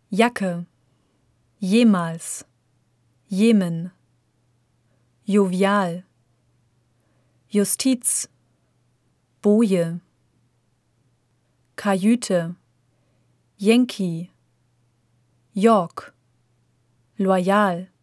Jacke, jemals, Jemen, jovial, Justiz, Boje, Kajüte, Yankee, York, loyal,